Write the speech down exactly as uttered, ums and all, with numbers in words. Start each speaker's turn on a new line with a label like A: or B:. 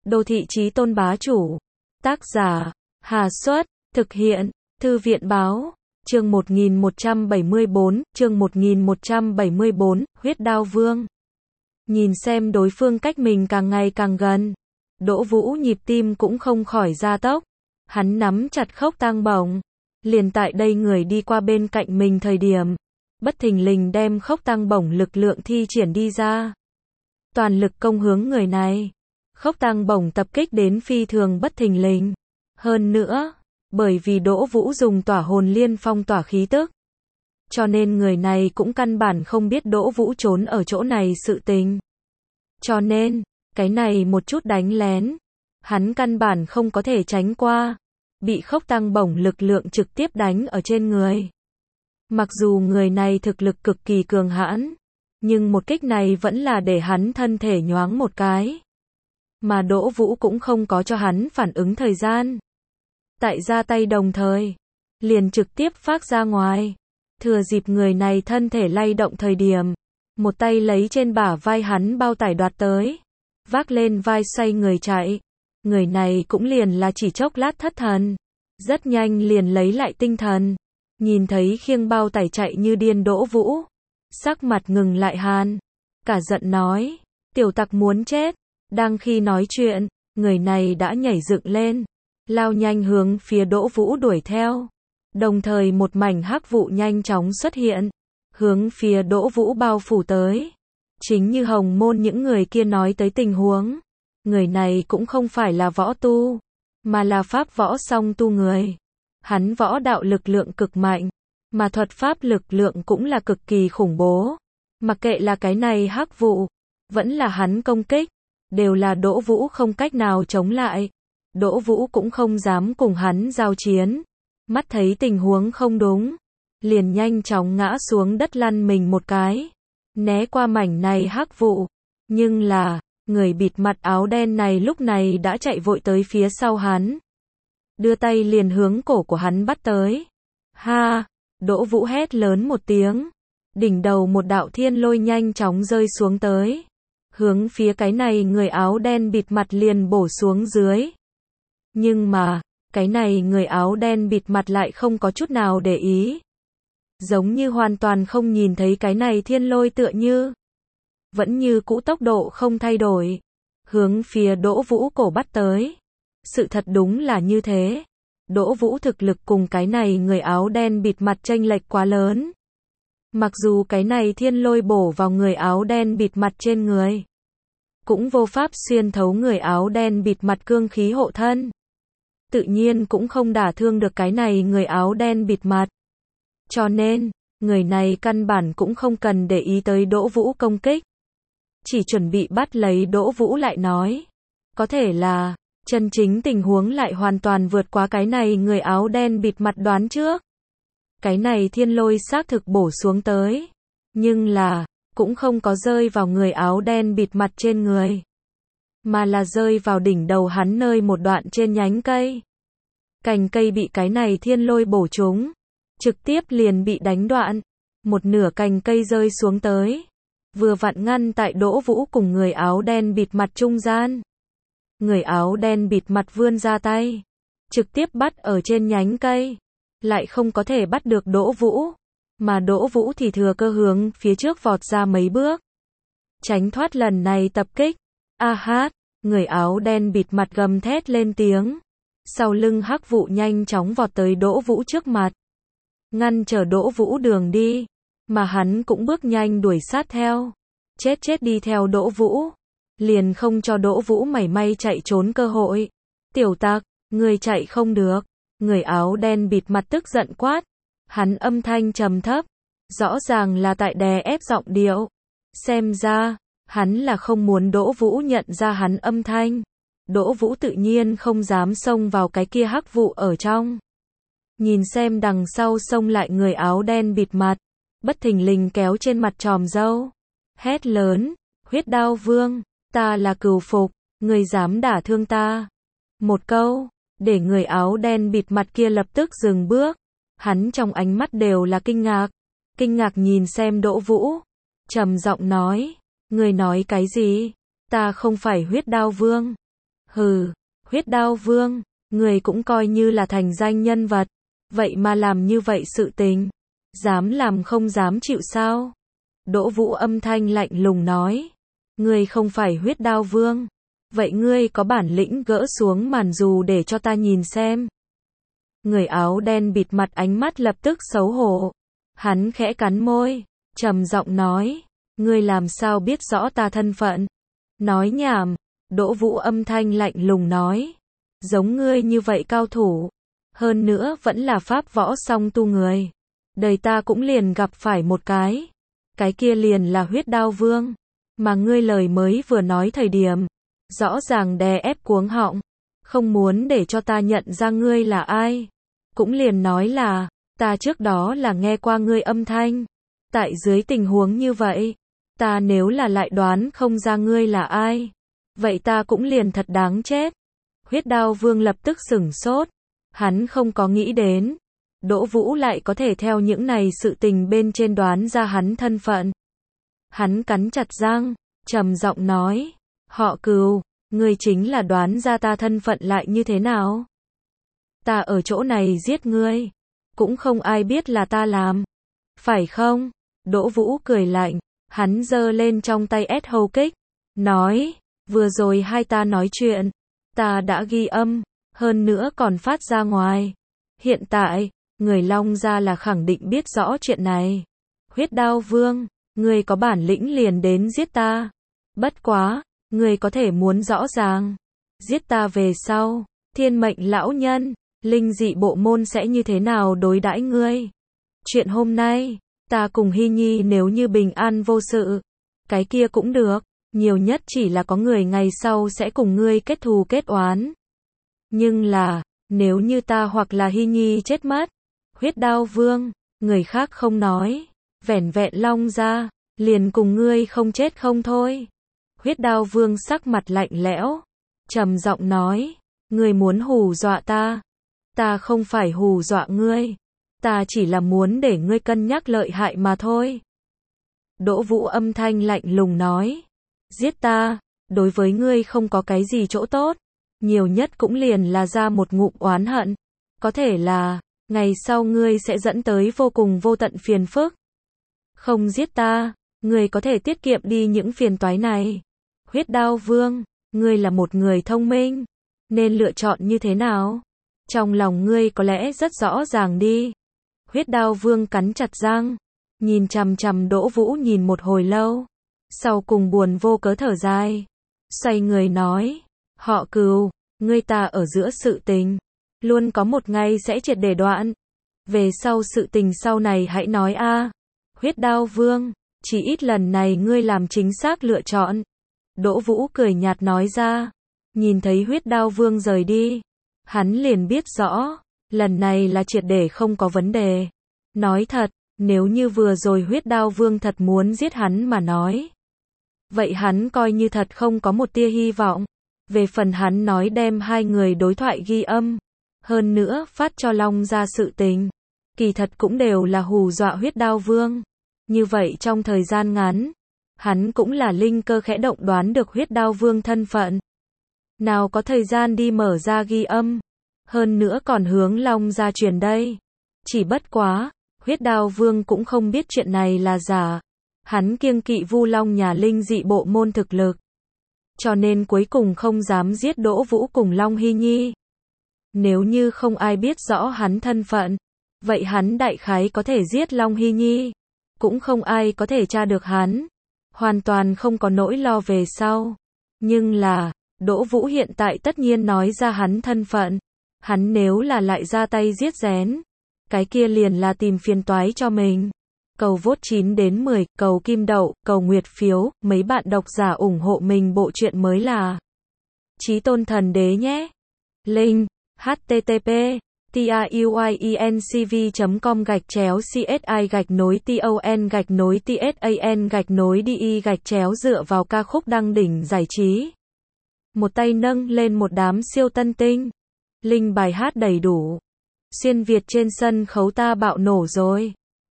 A: Đô thị chí tôn bá chủ. Tác giả, Hà Xuất, thực hiện, Thư viện Báo, chương một nghìn một trăm bảy mươi bốn, chương một nghìn một trăm bảy mươi bốn, huyết đao vương. Nhìn xem đối phương cách mình càng ngày càng gần, Đỗ Vũ nhịp tim cũng không khỏi gia tốc, hắn nắm chặt khốc tang bổng, liền tại đây người đi qua bên cạnh mình thời điểm, bất thình lình đem khốc tang bổng lực lượng thi triển đi ra. Toàn lực công hướng người này, khốc tang bổng tập kích đến phi thường bất thình lình. Hơn nữa, bởi vì Đỗ Vũ dùng tỏa hồn liên phong tỏa khí tức, cho nên người này cũng căn bản không biết Đỗ Vũ trốn ở chỗ này sự tình. Cho nên, cái này một chút đánh lén, hắn căn bản không có thể tránh qua, bị khốc tang bổng lực lượng trực tiếp đánh ở trên người. Mặc dù người này thực lực cực kỳ cường hãn, nhưng một kích này vẫn là để hắn thân thể nhoáng một cái. Mà Đỗ Vũ cũng không có cho hắn phản ứng thời gian. Tại ra tay đồng thời, liền trực tiếp phát ra ngoài. Thừa dịp người này thân thể lay động thời điểm, một tay lấy trên bả vai hắn bao tải đoạt tới, vác lên vai xoay người chạy. Người này cũng liền là chỉ chốc lát thất thần, rất nhanh liền lấy lại tinh thần, nhìn thấy khiêng bao tải chạy như điên Đỗ Vũ, sắc mặt ngừng lại hàn, cả giận nói, tiểu tặc muốn chết. Đang khi nói chuyện, người này đã nhảy dựng lên, lao nhanh hướng phía Đỗ Vũ đuổi theo. Đồng thời một mảnh hắc vụ nhanh chóng xuất hiện, hướng phía Đỗ Vũ bao phủ tới. Chính như Hồng Môn những người kia nói tới tình huống, người này cũng không phải là võ tu, mà là pháp võ song tu người. Hắn võ đạo lực lượng cực mạnh, mà thuật pháp lực lượng cũng là cực kỳ khủng bố. Mặc kệ là cái này hắc vụ, vẫn là hắn công kích, đều là Đỗ Vũ không cách nào chống lại. Đỗ Vũ cũng không dám cùng hắn giao chiến. Mắt thấy tình huống không đúng, liền nhanh chóng ngã xuống đất lăn mình một cái, né qua mảnh này hắc vụ. Nhưng là, người bịt mặt áo đen này lúc này đã chạy vội tới phía sau hắn, đưa tay liền hướng cổ của hắn bắt tới. Ha! Đỗ Vũ hét lớn một tiếng, đỉnh đầu một đạo thiên lôi nhanh chóng rơi xuống tới, hướng phía cái này người áo đen bịt mặt liền bổ xuống dưới. Nhưng mà, cái này người áo đen bịt mặt lại không có chút nào để ý, giống như hoàn toàn không nhìn thấy cái này thiên lôi tựa như, vẫn như cũ tốc độ không thay đổi, hướng phía Đỗ Vũ cổ bắt tới. Sự thật đúng là như thế, Đỗ Vũ thực lực cùng cái này người áo đen bịt mặt chênh lệch quá lớn. Mặc dù cái này thiên lôi bổ vào người áo đen bịt mặt trên người, cũng vô pháp xuyên thấu người áo đen bịt mặt cương khí hộ thân, tự nhiên cũng không đả thương được cái này người áo đen bịt mặt. Cho nên, người này căn bản cũng không cần để ý tới Đỗ Vũ công kích, chỉ chuẩn bị bắt lấy Đỗ Vũ lại nói. Có thể là, chân chính tình huống lại hoàn toàn vượt quá cái này người áo đen bịt mặt đoán trước. Cái này thiên lôi xác thực bổ xuống tới, nhưng là, cũng không có rơi vào người áo đen bịt mặt trên người, mà là rơi vào đỉnh đầu hắn nơi một đoạn trên nhánh cây. Cành cây bị cái này thiên lôi bổ trúng, trực tiếp liền bị đánh đoạn, một nửa cành cây rơi xuống tới, vừa vặn ngăn tại Đỗ Vũ cùng người áo đen bịt mặt trung gian. Người áo đen bịt mặt vươn ra tay, trực tiếp bắt ở trên nhánh cây, lại không có thể bắt được Đỗ Vũ, mà Đỗ Vũ thì thừa cơ hướng phía trước vọt ra mấy bước, tránh thoát lần này tập kích. A hát, người áo đen bịt mặt gầm thét lên tiếng, sau lưng hắc vụ nhanh chóng vọt tới Đỗ Vũ trước mặt, ngăn trở Đỗ Vũ đường đi, mà hắn cũng bước nhanh đuổi sát theo, chết chết đi theo Đỗ Vũ, liền không cho Đỗ Vũ mảy may chạy trốn cơ hội. Tiểu tặc, người chạy không được. Người áo đen bịt mặt tức giận quát, hắn âm thanh trầm thấp, rõ ràng là tại đè ép giọng điệu. Xem ra, hắn là không muốn Đỗ Vũ nhận ra hắn âm thanh. Đỗ Vũ tự nhiên không dám xông vào cái kia hắc vụ ở trong. Nhìn xem đằng sau xông lại người áo đen bịt mặt, bất thình lình kéo trên mặt tròm râu, hét lớn, huyết đao vương, ta là cừu phục, người dám đả thương ta. Một câu, để người áo đen bịt mặt kia lập tức dừng bước, hắn trong ánh mắt đều là kinh ngạc, kinh ngạc nhìn xem Đỗ Vũ, trầm giọng nói, người nói cái gì, ta không phải huyết đao vương, Hừ, Huyết Đao Vương, người cũng coi như là thành danh nhân vật, vậy mà làm như vậy sự tình, dám làm không dám chịu sao? Đỗ Vũ âm thanh lạnh lùng nói, ngươi không phải Huyết Đao Vương, vậy ngươi có bản lĩnh gỡ xuống màn dù để cho ta nhìn xem. Người áo đen bịt mặt ánh mắt lập tức xấu hổ, hắn khẽ cắn môi, trầm giọng nói, ngươi làm sao biết rõ ta thân phận? Nói nhảm. Đỗ Vũ âm thanh lạnh lùng nói, giống ngươi như vậy cao thủ, hơn nữa vẫn là pháp võ song tu người, đời ta cũng liền gặp phải một cái, cái kia liền là Huyết Đao Vương, mà ngươi lời mới vừa nói thời điểm, rõ ràng đè ép cuống họng, không muốn để cho ta nhận ra ngươi là ai, cũng liền nói là, ta trước đó là nghe qua ngươi âm thanh, tại dưới tình huống như vậy, ta nếu là lại đoán không ra ngươi là ai, vậy ta cũng liền thật đáng chết. Huyết Đao Vương lập tức sửng sốt, hắn không có nghĩ đến, Đỗ Vũ lại có thể theo những này sự tình bên trên đoán ra hắn thân phận. Hắn cắn chặt răng, trầm giọng nói, họ Cừu, ngươi chính là đoán ra ta thân phận lại như thế nào? Ta ở chỗ này giết ngươi, cũng không ai biết là ta làm, phải không? Đỗ Vũ cười lạnh, hắn giơ lên trong tay ét hầu kích, nói, vừa rồi hai ta nói chuyện, ta đã ghi âm, hơn nữa còn phát ra ngoài. Hiện tại, người Long gia là khẳng định biết rõ chuyện này. Huyết Đao Vương, ngươi có bản lĩnh liền đến giết ta. Bất quá, ngươi có thể muốn rõ ràng, giết ta về sau, Thiên Mệnh lão nhân, linh dị bộ môn sẽ như thế nào đối đãi ngươi? Chuyện hôm nay, ta cùng Hy Nhi nếu như bình an vô sự, cái kia cũng được, nhiều nhất chỉ là có người ngày sau sẽ cùng ngươi kết thù kết oán. Nhưng là, nếu như ta hoặc là Hy Nhi chết mất, Huyết Đao Vương, người khác không nói, vẻn vẹn Long gia, liền cùng ngươi không chết không thôi. Huyết Đao Vương sắc mặt lạnh lẽo, trầm giọng nói, ngươi muốn hù dọa ta, ta không phải hù dọa ngươi, ta chỉ là muốn để ngươi cân nhắc lợi hại mà thôi. Đỗ Vũ âm thanh lạnh lùng nói, giết ta, đối với ngươi không có cái gì chỗ tốt, nhiều nhất cũng liền là ra một ngụm oán hận, có thể là, ngày sau ngươi sẽ dẫn tới vô cùng vô tận phiền phức. Không giết ta, ngươi có thể tiết kiệm đi những phiền toái này. Huyết Đao Vương, ngươi là một người thông minh, nên lựa chọn như thế nào? Trong lòng ngươi có lẽ rất rõ ràng đi. Huyết Đao Vương cắn chặt răng, nhìn chằm chằm Đỗ Vũ nhìn một hồi lâu, sau cùng buồn vô cớ thở dài, xoay người nói, họ Cừu, ngươi ta ở giữa sự tình, luôn có một ngày sẽ triệt để đoạn, về sau sự tình sau này hãy nói a. Huyết Đao Vương, chỉ ít lần này ngươi làm chính xác lựa chọn. Đỗ Vũ cười nhạt nói ra, nhìn thấy Huyết Đao Vương rời đi, hắn liền biết rõ, lần này là triệt để không có vấn đề. Nói thật, nếu như vừa rồi Huyết Đao Vương thật muốn giết hắn mà nói, vậy hắn coi như thật không có một tia hy vọng. Về phần hắn nói đem hai người đối thoại ghi âm, hơn nữa phát cho Long gia sự tình, kỳ thật cũng đều là hù dọa Huyết Đao Vương. Như vậy trong thời gian ngắn, hắn cũng là linh cơ khẽ động đoán được Huyết Đao Vương thân phận. Nào có thời gian đi mở ra ghi âm, hơn nữa còn hướng Long gia truyền đây. Chỉ bất quá, Huyết Đao Vương cũng không biết chuyện này là giả. Hắn kiêng kỵ Vu Long nhà linh dị bộ môn thực lực, cho nên cuối cùng không dám giết Đỗ Vũ cùng Long Hy Nhi. Nếu như không ai biết rõ hắn thân phận, vậy hắn đại khái có thể giết Long Hy Nhi, cũng không ai có thể tra được hắn, hoàn toàn không có nỗi lo về sau. Nhưng là, Đỗ Vũ hiện tại tất nhiên nói ra hắn thân phận, hắn nếu là lại ra tay giết rén, cái kia liền là tìm phiền toái cho mình. Cầu vote chín đến mười, cầu kim đậu, cầu nguyệt phiếu, mấy bạn độc giả ủng hộ mình bộ truyện mới là Chí Tôn Thần Đế nhé. Link http tuyencv chấm com gạch chéo csi gạch nối ton gạch nối tsan gạch nối đi gạch chéo dựa vào ca khúc đăng đỉnh giải trí. Một tay nâng lên một đám siêu tân tinh. Link bài hát đầy đủ. Xuyên Việt trên sân khấu ta bạo nổ rồi.